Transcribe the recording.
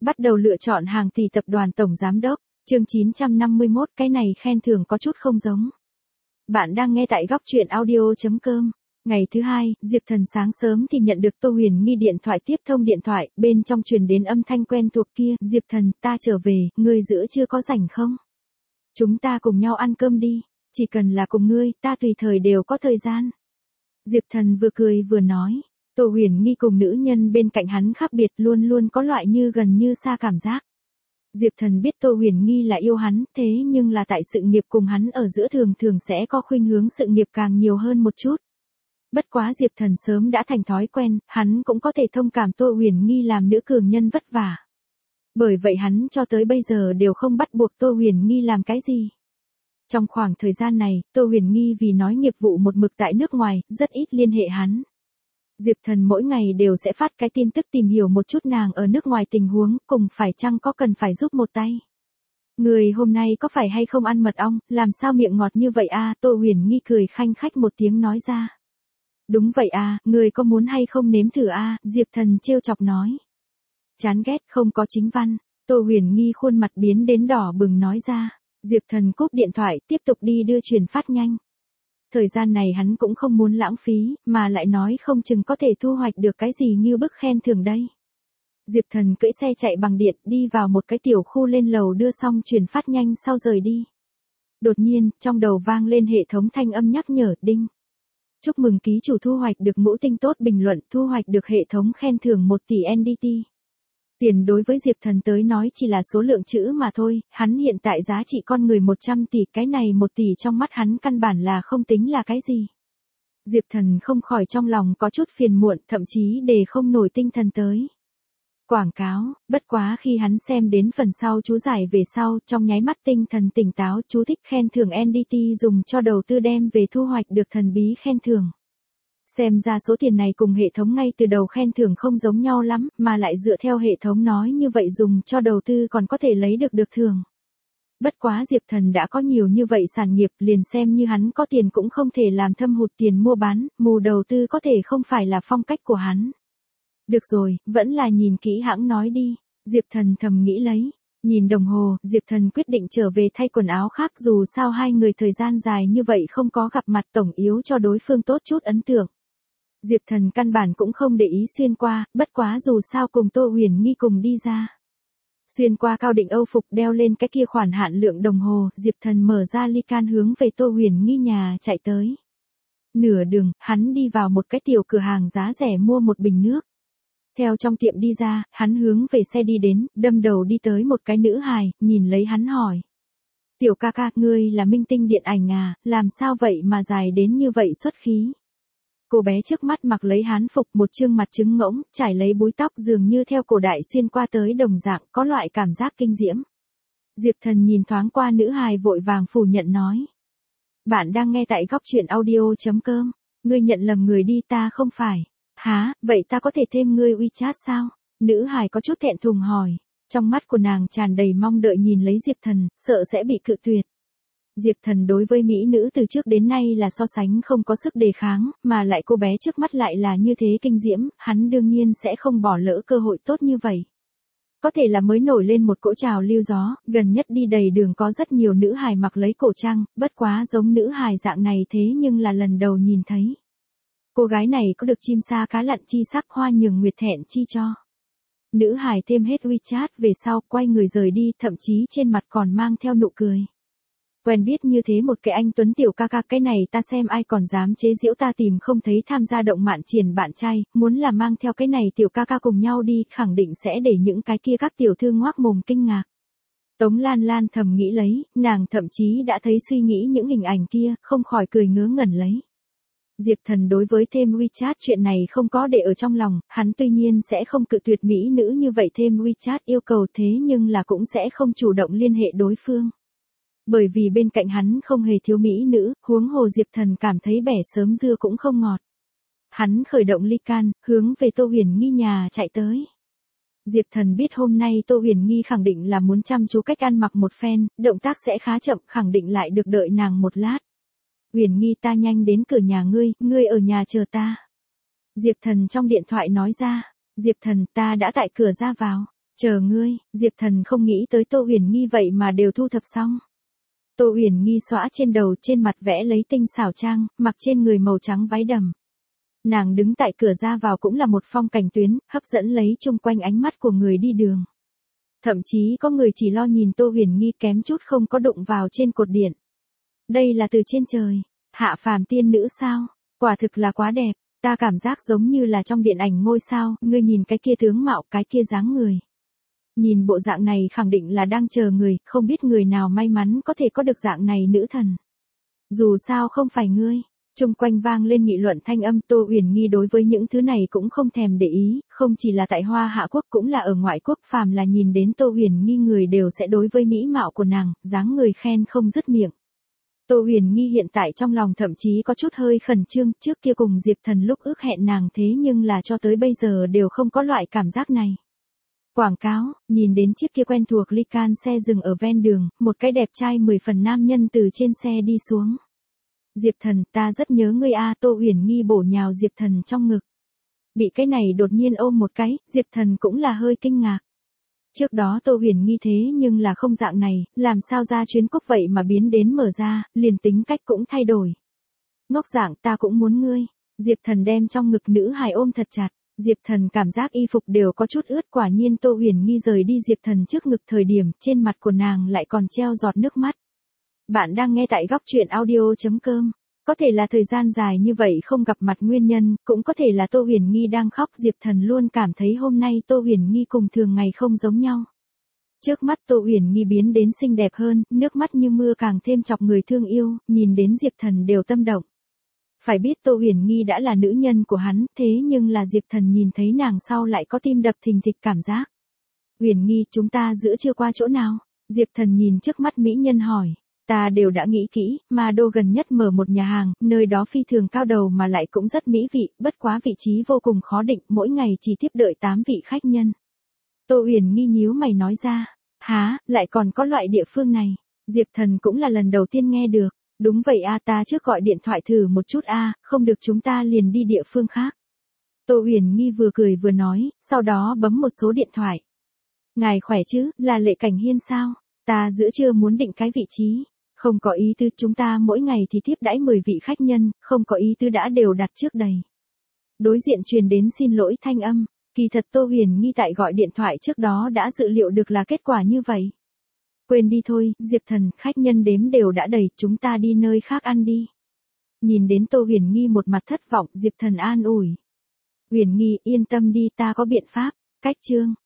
Bắt đầu lựa chọn hàng tỷ tập đoàn tổng giám đốc. Chương 951, cái này khen thưởng có chút không giống. Bạn đang nghe tại góc truyện audio.com. Ngày thứ hai, Diệp Thần sáng sớm thì nhận được Tô Huyền Nghi điện thoại tiếp thông điện thoại, bên trong truyền đến âm thanh quen thuộc kia, Diệp Thần, ta trở về, ngươi giữa chưa có rảnh không? Chúng ta cùng nhau ăn cơm đi, chỉ cần là cùng ngươi, ta tùy thời đều có thời gian. Diệp Thần vừa cười vừa nói, Tô Huyền Nghi cùng nữ nhân bên cạnh hắn khác biệt luôn luôn có loại như gần như xa cảm giác. Diệp Thần biết Tô Huyền Nghi là yêu hắn, thế nhưng là tại sự nghiệp cùng hắn ở giữa thường thường sẽ có khuynh hướng sự nghiệp càng nhiều hơn một chút. Bất quá Diệp Thần sớm đã thành thói quen, hắn cũng có thể thông cảm Tô Huyền Nghi làm nữ cường nhân vất vả. Bởi vậy hắn cho tới bây giờ đều không bắt buộc Tô Huyền Nghi làm cái gì. Trong khoảng thời gian này, Tô Huyền Nghi vì nói nghiệp vụ một mực tại nước ngoài, rất ít liên hệ hắn. Diệp Thần mỗi ngày đều sẽ phát cái tin tức tìm hiểu một chút nàng ở nước ngoài tình huống, cùng phải chăng có cần phải giúp một tay. Người hôm nay có phải hay không ăn mật ong, làm sao miệng ngọt như vậy a? Tô Huyền Nghi cười khanh khách một tiếng nói ra. Đúng vậy a, người có muốn hay không nếm thử a? Diệp Thần trêu chọc nói. Chán ghét không có chính văn, Tô Huyền Nghi khuôn mặt biến đến đỏ bừng nói ra. Diệp Thần cúp điện thoại tiếp tục đi đưa truyền phát nhanh. Thời gian này hắn cũng không muốn lãng phí, mà lại nói không chừng có thể thu hoạch được cái gì như bức khen thưởng đây. Diệp Thần cưỡi xe chạy bằng điện đi vào một cái tiểu khu lên lầu đưa xong truyền phát nhanh sau rời đi. Đột nhiên, trong đầu vang lên hệ thống thanh âm nhắc nhở, đinh. Chúc mừng ký chủ thu hoạch được mũ tinh tốt bình luận, thu hoạch được hệ thống khen thưởng 1 tỷ NDT. Tiền đối với Diệp Thần tới nói chỉ là số lượng chữ mà thôi, hắn hiện tại giá trị con người 100 tỷ, cái này 1 tỷ trong mắt hắn căn bản là không tính là cái gì. Diệp Thần không khỏi trong lòng có chút phiền muộn, thậm chí để không nổi tinh thần tới. Quảng cáo, bất quá khi hắn xem đến phần sau chú giải về sau, trong nháy mắt tinh thần tỉnh táo, chú thích khen thưởng NDT dùng cho đầu tư đem về thu hoạch được thần bí khen thưởng. Xem ra số tiền này cùng hệ thống ngay từ đầu khen thưởng không giống nhau lắm, mà lại dựa theo hệ thống nói như vậy dùng cho đầu tư còn có thể lấy được thưởng. Bất quá Diệp Thần đã có nhiều như vậy sản nghiệp, liền xem như hắn có tiền cũng không thể làm thâm hụt tiền mua bán, mù đầu tư có thể không phải là phong cách của hắn. Được rồi, vẫn là nhìn kỹ hãng nói đi, Diệp Thần thầm nghĩ lấy. Nhìn đồng hồ, Diệp Thần quyết định trở về thay quần áo khác, dù sao hai người thời gian dài như vậy không có gặp mặt, tổng yếu cho đối phương tốt chút ấn tượng. Diệp Thần căn bản cũng không để ý xuyên qua, bất quá dù sao cùng Tô Huyền Nghi cùng đi ra. Xuyên qua cao định Âu phục, đeo lên cái kia khoản hạn lượng đồng hồ, Diệp Thần mở ra ly can hướng về Tô Huyền Nghi nhà chạy tới. Nửa đường, hắn đi vào một cái tiểu cửa hàng giá rẻ mua một bình nước. Theo trong tiệm đi ra, hắn hướng về xe đi đến, đâm đầu đi tới một cái nữ hài, nhìn lấy hắn hỏi. Tiểu ca ca, ngươi là minh tinh điện ảnh à, làm sao vậy mà dài đến như vậy xuất khí. Cô bé trước mắt mặc lấy hán phục, một trương mặt trứng ngỗng, trải lấy búi tóc dường như theo cổ đại xuyên qua tới đồng dạng, có loại cảm giác kinh diễm. Diệp Thần nhìn thoáng qua nữ hài vội vàng phủ nhận nói. Bạn đang nghe tại góc truyện audio.com, ngươi nhận lầm người đi, ta không phải. Hả, vậy ta có thể thêm ngươi WeChat sao? Nữ hài có chút thẹn thùng hỏi. Trong mắt của nàng tràn đầy mong đợi nhìn lấy Diệp Thần, sợ sẽ bị cự tuyệt. Diệp Thần đối với mỹ nữ từ trước đến nay là so sánh không có sức đề kháng, mà lại cô bé trước mắt lại là như thế kinh diễm, hắn đương nhiên sẽ không bỏ lỡ cơ hội tốt như vậy. Có thể là mới nổi lên một cỗ trào lưu gió, gần nhất đi đầy đường có rất nhiều nữ hài mặc lấy cổ trang, bất quá giống nữ hài dạng này thế nhưng là lần đầu nhìn thấy. Cô gái này có được chim sa cá lặn chi sắc, hoa nhường nguyệt thẹn chi cho. Nữ hài thêm hết WeChat về sau, quay người rời đi, thậm chí trên mặt còn mang theo nụ cười. Quen biết như thế một cái anh tuấn tiểu ca ca, cái này ta xem ai còn dám chế giễu ta, tìm không thấy tham gia động mạn triển bạn trai, muốn là mang theo cái này tiểu ca ca cùng nhau đi, khẳng định sẽ để những cái kia các tiểu thư ngoác mồm kinh ngạc. Tống Lan Lan thầm nghĩ lấy, nàng thậm chí đã thấy suy nghĩ những hình ảnh kia, không khỏi cười ngớ ngẩn lấy. Diệp Thần đối với thêm WeChat chuyện này không có để ở trong lòng, hắn tuy nhiên sẽ không cự tuyệt mỹ nữ như vậy thêm WeChat yêu cầu, thế nhưng là cũng sẽ không chủ động liên hệ đối phương. Bởi vì bên cạnh hắn không hề thiếu mỹ nữ, huống hồ Diệp Thần cảm thấy bẻ sớm dưa cũng không ngọt. Hắn khởi động ly can, hướng về Tô Huyền Nghi nhà chạy tới. Diệp Thần biết hôm nay Tô Huyền Nghi khẳng định là muốn chăm chú cách ăn mặc một phen, động tác sẽ khá chậm, khẳng định lại được đợi nàng một lát. Huyền Nghi, ta nhanh đến cửa nhà ngươi ở nhà chờ ta. Diệp Thần trong điện thoại nói ra. Diệp Thần, ta đã tại cửa ra vào. Chờ ngươi, Diệp Thần không nghĩ tới Tô Huyền Nghi vậy mà đều thu thập xong. Tô Huyền Nghi xõa trên đầu, trên mặt vẽ lấy tinh xảo trang, mặc trên người màu trắng váy đầm. Nàng đứng tại cửa ra vào cũng là một phong cảnh tuyến, hấp dẫn lấy chung quanh ánh mắt của người đi đường. Thậm chí có người chỉ lo nhìn Tô Huyền Nghi kém chút không có đụng vào trên cột điện. Đây là từ trên trời, hạ phàm tiên nữ sao? Quả thực là quá đẹp, ta cảm giác giống như là trong điện ảnh ngôi sao, ngươi nhìn cái kia tướng mạo, cái kia dáng người. Nhìn bộ dạng này khẳng định là đang chờ người, không biết người nào may mắn có thể có được dạng này nữ thần. Dù sao không phải ngươi. Chung quanh vang lên nghị luận thanh âm. Tô Huyền Nghi đối với những thứ này cũng không thèm để ý, không chỉ là tại Hoa Hạ Quốc cũng là ở ngoại quốc, phàm là nhìn đến Tô Huyền Nghi người đều sẽ đối với mỹ mạo của nàng, dáng người khen không dứt miệng. Tô Huyền Nghi hiện tại trong lòng thậm chí có chút hơi khẩn trương, trước kia cùng Diệp Thần lúc ước hẹn nàng thế nhưng là cho tới bây giờ đều không có loại cảm giác này. Quảng cáo, nhìn đến chiếc kia quen thuộc Lycan xe dừng ở ven đường, một cái đẹp trai 10 phần nam nhân từ trên xe đi xuống. Diệp Thần, ta rất nhớ ngươi a. Tô Huyền Nghi bổ nhào Diệp Thần trong ngực. Bị cái này đột nhiên ôm một cái, Diệp Thần cũng là hơi kinh ngạc. Trước đó Tô Huyền Nghi thế nhưng là không dạng này, làm sao ra chuyến quốc vậy mà biến đến mở ra, liền tính cách cũng thay đổi. Ngốc dạng, ta cũng muốn ngươi. Diệp Thần đem trong ngực nữ hài ôm thật chặt. Diệp Thần cảm giác y phục đều có chút ướt, quả nhiên Tô Huyền Nghi rời đi Diệp Thần trước ngực thời điểm, trên mặt của nàng lại còn treo giọt nước mắt. Bạn đang nghe tại góc truyện audio.com. Có thể là thời gian dài như vậy không gặp mặt nguyên nhân, cũng có thể là Tô Huyền Nghi đang khóc. Diệp Thần luôn cảm thấy hôm nay Tô Huyền Nghi cùng thường ngày không giống nhau. Trước mắt Tô Huyền Nghi biến đến xinh đẹp hơn, nước mắt như mưa càng thêm chọc người thương yêu, nhìn đến Diệp Thần đều tâm động. Phải biết Tô Huyền Nghi đã là nữ nhân của hắn, thế nhưng là Diệp Thần nhìn thấy nàng sau lại có tim đập thình thịch cảm giác. Huyền Nghi, chúng ta giữa trưa qua chỗ nào? Diệp Thần nhìn trước mắt mỹ nhân hỏi. Ta đều đã nghĩ kỹ, mà đô gần nhất mở một nhà hàng, nơi đó phi thường cao đầu mà lại cũng rất mỹ vị, bất quá vị trí vô cùng khó định, mỗi ngày chỉ tiếp đợi 8 vị khách nhân. Tô Huyền Nghi nhíu mày nói ra. Há, lại còn có loại địa phương này. Diệp Thần cũng là lần đầu tiên nghe được. Đúng vậy a, ta trước gọi điện thoại thử một chút a, không được chúng ta liền đi địa phương khác. Tô Huyền Nghi vừa cười vừa nói, sau đó bấm một số điện thoại. Ngài khỏe chứ, là Lệ Cảnh Hiên sao? Ta giữa trưa muốn định cái vị trí. Không có ý tứ, chúng ta mỗi ngày thì tiếp đãi 10 vị khách nhân, không có ý tứ đã đều đặt trước đầy. Đối diện truyền đến xin lỗi thanh âm, kỳ thật Tô Huyền Nghi tại gọi điện thoại trước đó đã dự liệu được là kết quả như vậy. Quên đi thôi, Diệp Thần, khách nhân đếm đều đã đầy, chúng ta đi nơi khác ăn đi. Nhìn đến Tô Huyền Nghi một mặt thất vọng, Diệp Thần an ủi. Huyền Nghi, yên tâm đi, ta có biện pháp. Cách chương.